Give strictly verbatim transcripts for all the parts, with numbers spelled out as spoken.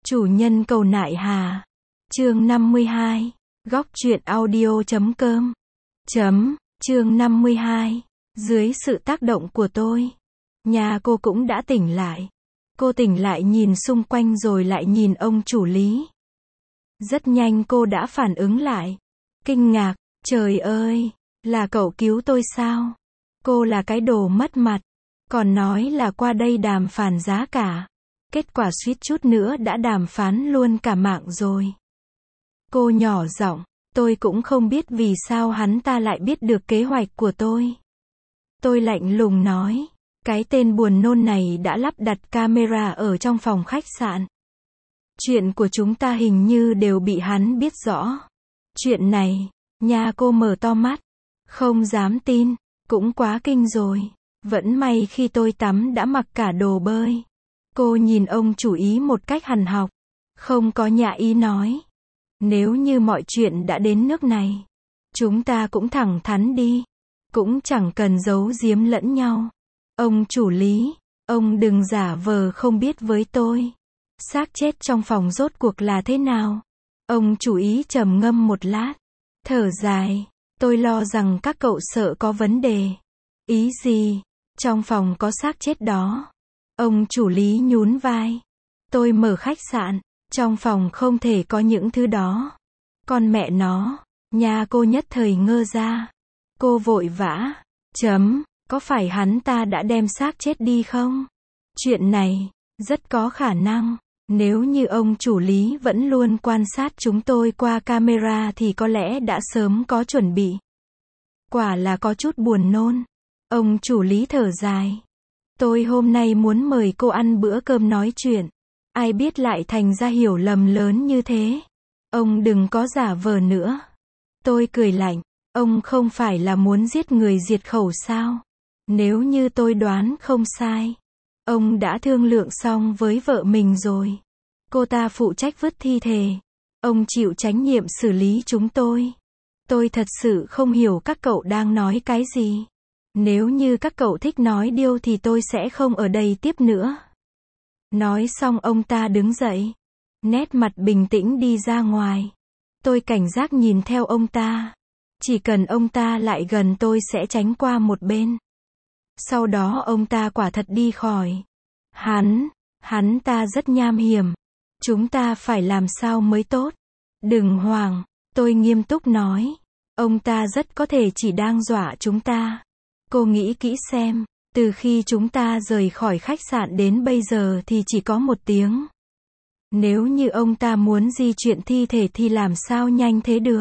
Chủ nhân cầu nại hà. Chương năm mươi hai. Góc truyện audio chấm com. Chấm. Chương năm mươi hai. Dưới sự tác động của tôi, nhà cô cũng đã tỉnh lại. Cô tỉnh lại nhìn xung quanh rồi lại nhìn ông chủ Lý. Rất nhanh cô đã phản ứng lại. Kinh ngạc, trời ơi, là cậu cứu tôi sao? Cô là cái đồ mất mặt, còn nói là qua đây đàm phán giá cả. Kết quả suýt chút nữa đã đàm phán luôn cả mạng rồi. Cô nhỏ giọng, tôi cũng không biết vì sao hắn ta lại biết được kế hoạch của tôi. Tôi lạnh lùng nói, cái tên buồn nôn này đã lắp đặt camera ở trong phòng khách sạn. Chuyện của chúng ta hình như đều bị hắn biết rõ. Chuyện này, nhà cô mở to mắt, không dám tin, cũng quá kinh rồi. Vẫn may khi tôi tắm đã mặc cả đồ bơi. Cô nhìn ông chủ ý một cách hằn học, không có nhã ý nói. Nếu như mọi chuyện đã đến nước này, chúng ta cũng thẳng thắn đi. Cũng chẳng cần giấu giếm lẫn nhau. Ông chủ Lý, ông đừng giả vờ không biết với tôi. Xác chết trong phòng rốt cuộc là thế nào? Ông chủ ý trầm ngâm một lát, thở dài, tôi lo rằng các cậu sợ có vấn đề. Ý gì? Trong phòng có xác chết đó. Ông chủ Lý nhún vai. Tôi mở khách sạn, trong phòng không thể có những thứ đó. Con mẹ nó, nhà cô nhất thời ngơ ra. Cô vội vã, chấm, có phải hắn ta đã đem xác chết đi không? Chuyện này, rất có khả năng. Nếu như ông chủ Lý vẫn luôn quan sát chúng tôi qua camera thì có lẽ đã sớm có chuẩn bị. Quả là có chút buồn nôn. Ông chủ Lý thở dài. Tôi hôm nay muốn mời cô ăn bữa cơm nói chuyện. Ai biết lại thành ra hiểu lầm lớn như thế. Ông đừng có giả vờ nữa. Tôi cười lạnh. Ông không phải là muốn giết người diệt khẩu sao? Nếu như tôi đoán không sai, ông đã thương lượng xong với vợ mình rồi. Cô ta phụ trách vứt thi thể. Ông chịu trách nhiệm xử lý chúng tôi. Tôi thật sự không hiểu các cậu đang nói cái gì. Nếu như các cậu thích nói điêu thì tôi sẽ không ở đây tiếp nữa. Nói xong ông ta đứng dậy. Nét mặt bình tĩnh đi ra ngoài. Tôi cảnh giác nhìn theo ông ta. Chỉ cần ông ta lại gần tôi sẽ tránh qua một bên. Sau đó ông ta quả thật đi khỏi. Hắn, hắn ta rất nham hiểm. Chúng ta phải làm sao mới tốt? Đừng hoảng, tôi nghiêm túc nói. Ông ta rất có thể chỉ đang dọa chúng ta. Cô nghĩ kỹ xem, từ khi chúng ta rời khỏi khách sạn đến bây giờ thì chỉ có một tiếng. Nếu như ông ta muốn di chuyển thi thể thì làm sao nhanh thế được?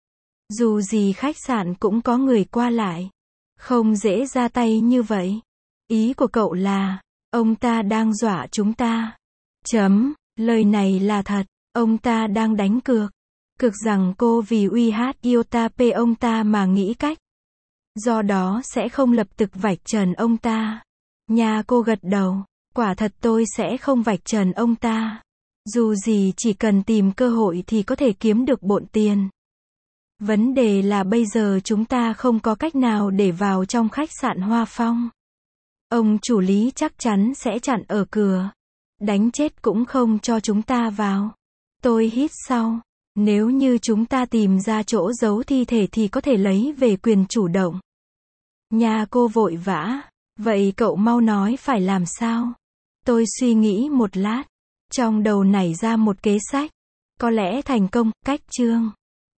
Dù gì khách sạn cũng có người qua lại. Không dễ ra tay như vậy. Ý của cậu là, ông ta đang dọa chúng ta. Chấm, lời này là thật. Ông ta đang đánh cược. Cược rằng cô vì uy hát Iota P ông ta mà nghĩ cách. Do đó sẽ không lập tức vạch trần ông ta. Nhà cô gật đầu. Quả thật tôi sẽ không vạch trần ông ta. Dù gì chỉ cần tìm cơ hội thì có thể kiếm được bộn tiền. Vấn đề là bây giờ chúng ta không có cách nào để vào trong khách sạn Hoa Phong. Ông chủ Lý chắc chắn sẽ chặn ở cửa. Đánh chết cũng không cho chúng ta vào. Tôi hít sâu. Nếu như chúng ta tìm ra chỗ giấu thi thể thì có thể lấy về quyền chủ động. Nhà cô vội vã. Vậy cậu mau nói phải làm sao? Tôi suy nghĩ một lát. Trong đầu nảy ra một kế sách. Có lẽ thành công, cách chương.